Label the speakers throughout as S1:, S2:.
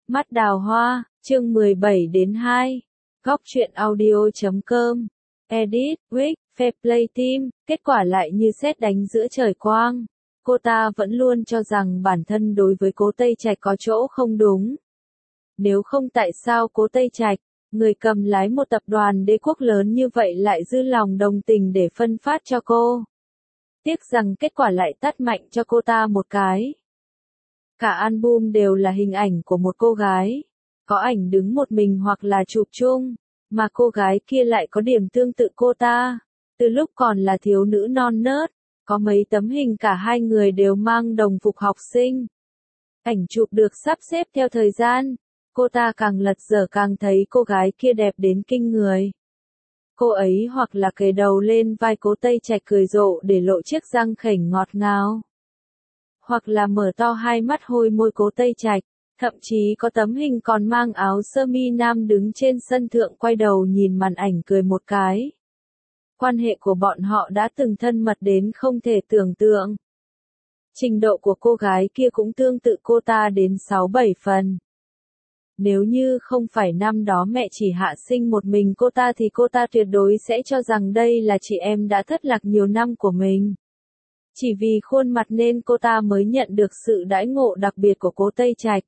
S1: Mắt đào hoa, chương 17 đến 2. Góc truyện audio.com. Edit, Wick, Fair Play Team, kết quả lại như sét đánh giữa trời quang. Cô ta vẫn luôn cho rằng bản thân đối với Cố Tây Trạch có chỗ không đúng. Nếu không tại sao Cố Tây Trạch, người cầm lái một tập đoàn đế quốc lớn như vậy lại dư lòng đồng tình để phân phát cho cô. Tiếc rằng kết quả lại tát mạnh cho cô ta một cái. Cả album đều là hình ảnh của một cô gái. Có ảnh đứng một mình hoặc là chụp chung. Mà cô gái kia lại có điểm tương tự cô ta. Từ lúc còn là thiếu nữ non nớt. Có mấy tấm hình cả hai người đều mang đồng phục học sinh. Ảnh chụp được sắp xếp theo thời gian. Cô ta càng lật dở càng thấy cô gái kia đẹp đến kinh người. Cô ấy hoặc là kề đầu lên vai Cố Tây Trạch cười rộ để lộ chiếc răng khểnh ngọt ngào. Hoặc là mở to hai mắt hôi môi Cố Tây Trạch, thậm chí có tấm hình còn mang áo sơ mi nam đứng trên sân thượng quay đầu nhìn màn ảnh cười một cái. Quan hệ của bọn họ đã từng thân mật đến không thể tưởng tượng. Trình độ của cô gái kia cũng tương tự cô ta đến 6-7 phần. Nếu như không phải năm đó mẹ chỉ hạ sinh một mình cô ta thì cô ta tuyệt đối sẽ cho rằng đây là chị em đã thất lạc nhiều năm của mình. Chỉ vì khuôn mặt nên cô ta mới nhận được sự đãi ngộ đặc biệt của Cố Tây Trạch.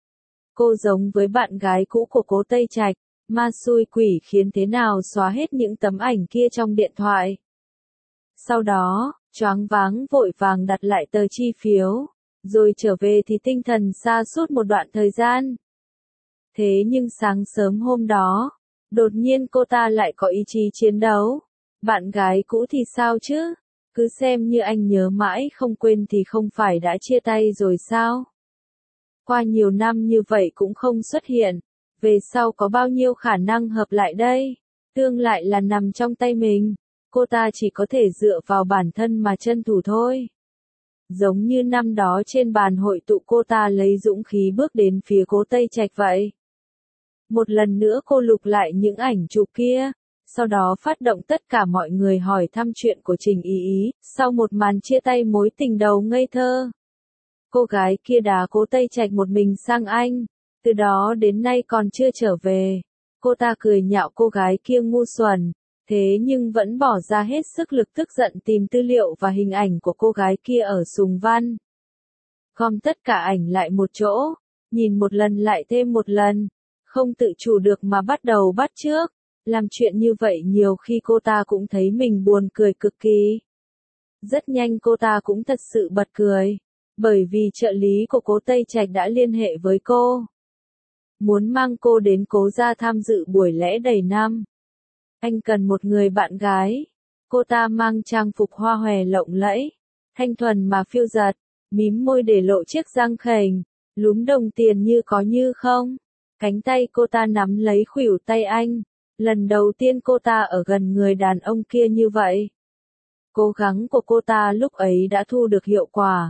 S1: Cô giống với bạn gái cũ của Cố Tây Trạch, ma xui quỷ khiến thế nào xóa hết những tấm ảnh kia trong điện thoại. Sau đó, choáng váng vội vàng đặt lại tờ chi phiếu, rồi trở về thì tinh thần sa sút một đoạn thời gian. Thế nhưng sáng sớm hôm đó, đột nhiên cô ta lại có ý chí chiến đấu. Bạn gái cũ thì sao chứ? Cứ xem như anh nhớ mãi không quên thì không phải đã chia tay rồi sao? Qua nhiều năm như vậy cũng không xuất hiện. Về sau có bao nhiêu khả năng hợp lại đây? Tương lại là nằm trong tay mình. Cô ta chỉ có thể dựa vào bản thân mà tranh thủ thôi. Giống như năm đó trên bàn hội tụ cô ta lấy dũng khí bước đến phía Cố Tây Trạch vậy. Một lần nữa cô lục lại những ảnh chụp kia, sau đó phát động tất cả mọi người hỏi thăm chuyện của Trình Ý Ý, sau một màn chia tay mối tình đầu ngây thơ. Cô gái kia đá Cố Tây Trạch một mình sang Anh, từ đó đến nay còn chưa trở về. Cô ta cười nhạo cô gái kia ngu xuẩn, thế nhưng vẫn bỏ ra hết sức lực tức giận tìm tư liệu và hình ảnh của cô gái kia ở Sùng Văn. Gom tất cả ảnh lại một chỗ, nhìn một lần lại thêm một lần. Không tự chủ được mà bắt đầu bắt chước. Làm chuyện như vậy nhiều khi cô ta cũng thấy mình buồn cười cực kỳ. Rất nhanh cô ta cũng thật sự bật cười. Bởi vì trợ lý của Cố Tây Trạch đã liên hệ với cô. Muốn mang cô đến Cố gia tham dự buổi lễ đầy năm. Anh cần một người bạn gái. Cô ta mang trang phục hoa hòe lộng lẫy. Thanh thuần mà phiêu dật. Mím môi để lộ chiếc răng khểnh. Lúm đồng tiền như có như không. Cánh tay cô ta nắm lấy khuỷu tay anh. Lần đầu tiên cô ta ở gần người đàn ông kia như vậy. Cố gắng của cô ta lúc ấy đã thu được hiệu quả.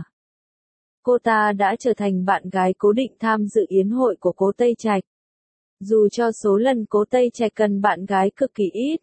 S1: Cô ta đã trở thành bạn gái cố định tham dự yến hội của Cố Tây Trạch. Dù cho số lần Cố Tây Trạch cần bạn gái cực kỳ ít.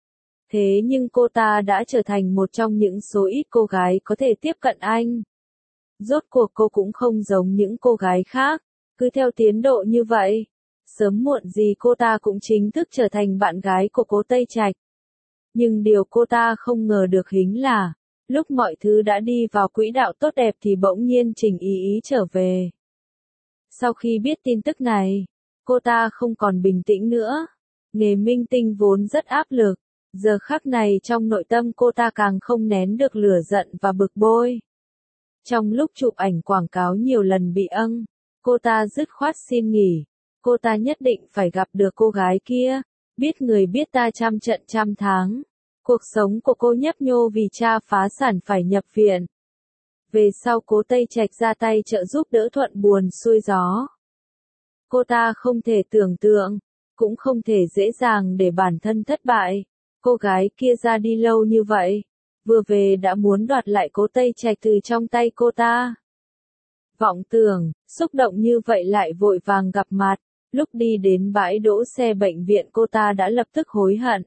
S1: Thế nhưng cô ta đã trở thành một trong những số ít cô gái có thể tiếp cận anh. Rốt cuộc cô cũng không giống những cô gái khác. Cứ theo tiến độ như vậy, sớm muộn gì cô ta cũng chính thức trở thành bạn gái của Cố Tây Trạch. Nhưng điều cô ta không ngờ được hính là, lúc mọi thứ đã đi vào quỹ đạo tốt đẹp thì bỗng nhiên Trình Ý Ý trở về. Sau khi biết tin tức này, cô ta không còn bình tĩnh nữa. Nghề minh tinh vốn rất áp lực, giờ khắc này trong nội tâm cô ta càng không nén được lửa giận và bực bội. Trong lúc chụp ảnh quảng cáo nhiều lần bị âng, cô ta dứt khoát xin nghỉ. Cô ta nhất định phải gặp được cô gái kia. Biết người biết ta trăm trận trăm tháng. Cuộc sống của cô nhấp nhô vì cha phá sản phải nhập viện. Về sau Cố Tây Trạch ra tay trợ giúp đỡ thuận buồm xuôi gió. Cô ta không thể tưởng tượng, cũng không thể dễ dàng để bản thân thất bại. Cô gái kia ra đi lâu như vậy, vừa về đã muốn đoạt lại Cố Tây Trạch từ trong tay cô ta. Vọng tưởng, xúc động như vậy lại vội vàng gặp mặt. Lúc đi đến bãi đỗ xe bệnh viện cô ta đã lập tức hối hận.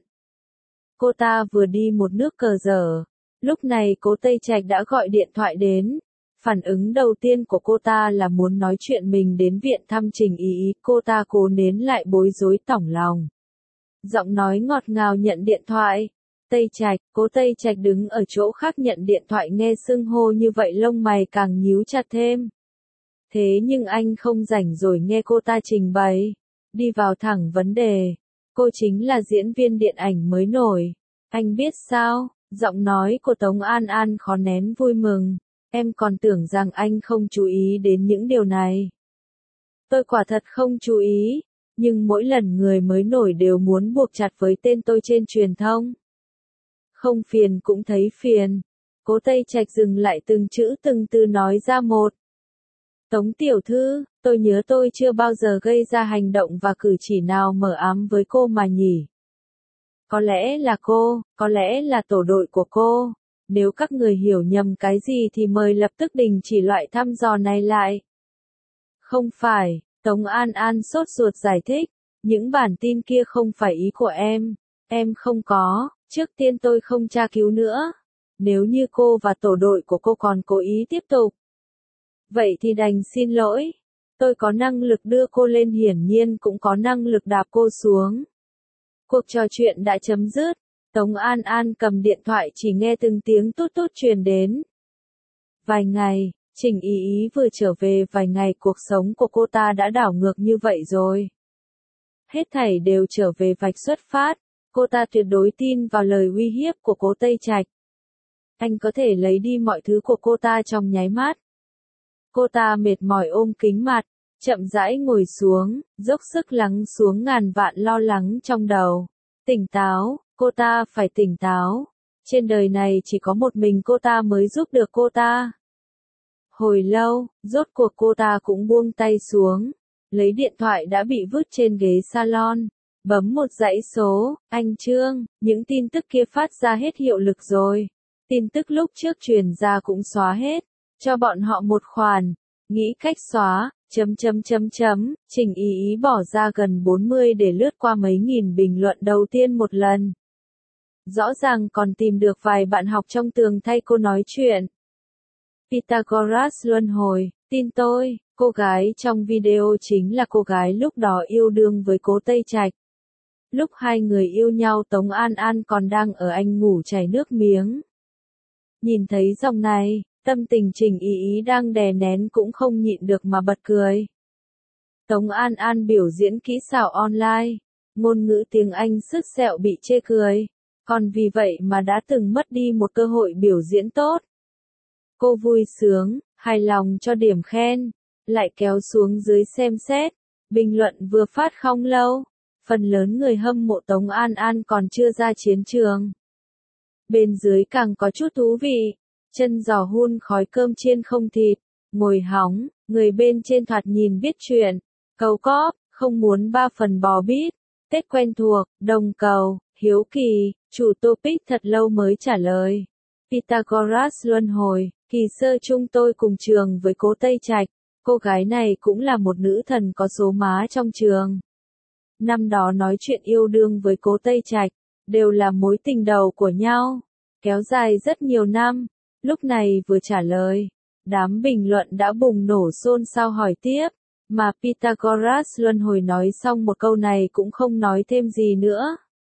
S1: Cô ta vừa đi một nước cờ dở. Lúc này Cố Tây Trạch đã gọi điện thoại đến. Phản ứng đầu tiên của cô ta là muốn nói chuyện mình đến viện thăm Trình Ý Ý, cô ta cố nén lại bối rối tỏng lòng. Giọng nói ngọt ngào nhận điện thoại. Tây Trạch, cố Tây Trạch đứng ở chỗ khác nhận điện thoại nghe xưng hô như vậy lông mày càng nhíu chặt thêm. Thế nhưng anh không rảnh rồi nghe cô ta trình bày. Đi vào thẳng vấn đề. Cô chính là diễn viên điện ảnh mới nổi. Anh biết sao? Giọng nói của Tống An An khó nén vui mừng. Em còn tưởng rằng anh không chú ý đến những điều này. Tôi quả thật không chú ý, nhưng mỗi lần người mới nổi đều muốn buộc chặt với tên tôi trên truyền thông. Không phiền cũng thấy phiền. Cố Tây Trạch dừng lại từng chữ từng từ nói ra một. Tống tiểu thư, tôi nhớ tôi chưa bao giờ gây ra hành động và cử chỉ nào mờ ám với cô mà nhỉ. Có lẽ là cô, có lẽ là tổ đội của cô. Nếu các người hiểu nhầm cái gì thì mời lập tức đình chỉ loại thăm dò này lại. Không phải, Tống An An sốt ruột giải thích. Những bản tin kia không phải ý của em không có, trước tiên tôi không tra cứu nữa. Nếu như cô và tổ đội của cô còn cố ý tiếp tục. Vậy thì đành xin lỗi. Tôi có năng lực đưa cô lên, hiển nhiên cũng có năng lực đạp cô xuống. Cuộc trò chuyện đã chấm dứt. Tống An An cầm điện thoại chỉ nghe từng tiếng tút tút truyền đến. Vài ngày, Trình Ý Ý vừa trở về vài ngày, cuộc sống của cô ta đã đảo ngược như vậy rồi. Hết thảy đều trở về vạch xuất phát, cô ta tuyệt đối tin vào lời uy hiếp của cố Tây Trạch. Anh có thể lấy đi mọi thứ của cô ta trong nháy mắt. Cô ta mệt mỏi ôm kính mặt, chậm rãi ngồi xuống, dốc sức lắng xuống ngàn vạn lo lắng trong đầu. Tỉnh táo, cô ta phải tỉnh táo. Trên đời này chỉ có một mình cô ta mới giúp được cô ta. Hồi lâu, rốt cuộc cô ta cũng buông tay xuống. Lấy điện thoại đã bị vứt trên ghế salon. Bấm một dãy số. Anh Trương, những tin tức kia phát ra hết hiệu lực rồi. Tin tức lúc trước truyền ra cũng xóa hết. Cho bọn họ một khoản. Nghĩ cách xóa. Trình Ý Ý bỏ ra gần 40 để lướt qua mấy nghìn bình luận đầu tiên một lần. Rõ ràng còn tìm được vài bạn học trong tường thay cô nói chuyện. Pythagoras luân hồi, tin tôi, cô gái trong video chính là cô gái lúc đó yêu đương với cố Tây Trạch. Lúc hai người yêu nhau Tống An An còn đang ở anh ngủ chảy nước miếng. Nhìn thấy dòng này, tâm tình Trình Ý Ý đang đè nén cũng không nhịn được mà bật cười. Tống An An biểu diễn kỹ xảo online, ngôn ngữ tiếng Anh sứt sẹo bị chê cười, còn vì vậy mà đã từng mất đi một cơ hội biểu diễn tốt. Cô vui sướng, hài lòng cho điểm khen, lại kéo xuống dưới xem xét, bình luận vừa phát không lâu, phần lớn người hâm mộ Tống An An còn chưa ra chiến trường. Bên dưới càng có chút thú vị, chân giò hun khói cơm chiên không thịt, ngồi hóng, người bên trên thoạt nhìn biết chuyện, cầu cóp, không muốn 3 phần bò bít, Tết quen thuộc, đồng cầu, hiếu kỳ, chủ topic thật lâu mới trả lời. Pythagoras luân hồi, kỳ sơ chung tôi cùng trường với cố Tây Trạch, cô gái này cũng là một nữ thần có số má trong trường. Năm đó nói chuyện yêu đương với cố Tây Trạch, đều là mối tình đầu của nhau, kéo dài rất nhiều năm, lúc này vừa trả lời, đám bình luận đã bùng nổ xôn xao hỏi tiếp, mà Pythagoras luân hồi nói xong một câu này cũng không nói thêm gì nữa.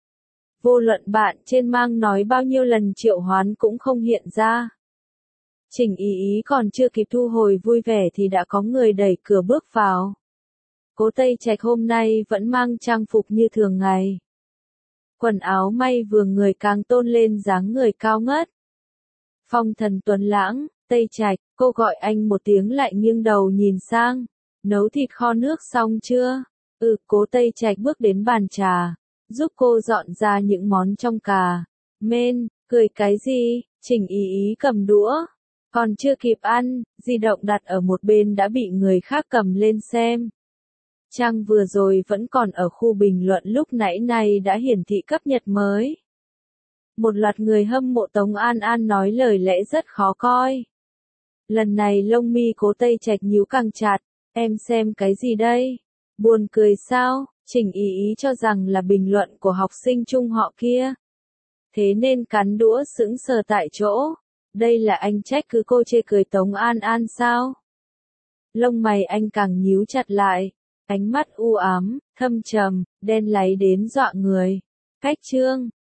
S1: Vô luận bạn trên mang nói bao nhiêu lần triệu hoán cũng không hiện ra. Trình Ý Ý còn chưa kịp thu hồi vui vẻ thì đã có người đẩy cửa bước vào. Cố Tây Trạch hôm nay vẫn mang trang phục như thường ngày. Quần áo may vừa người càng tôn lên dáng người cao ngất. Phong thần tuấn lãng, Tây Trạch, cô gọi anh một tiếng lại nghiêng đầu nhìn sang. Nấu thịt kho nước xong chưa? Cố Tây Trạch bước đến bàn trà, giúp cô dọn ra những món trong cà. Men, cười cái gì? Trình Ý Ý cầm đũa. Còn chưa kịp ăn, di động đặt ở một bên đã bị người khác cầm lên xem. Trang vừa rồi vẫn còn ở khu bình luận lúc nãy này đã hiển thị cấp nhật mới. Một loạt người hâm mộ Tống An An nói lời lẽ rất khó coi. Lần này lông mi cố Tây Trạch nhíu càng chặt, em xem cái gì đây? Buồn cười sao? Trình Ý Ý cho rằng là bình luận của học sinh chung họ kia. Thế nên cắn đũa sững sờ tại chỗ. Đây là anh trách cứ cô chê cười Tống An An sao? Lông mày anh càng nhíu chặt lại, ánh mắt u ám, thâm trầm, đen láy đến dọa người. Cách chương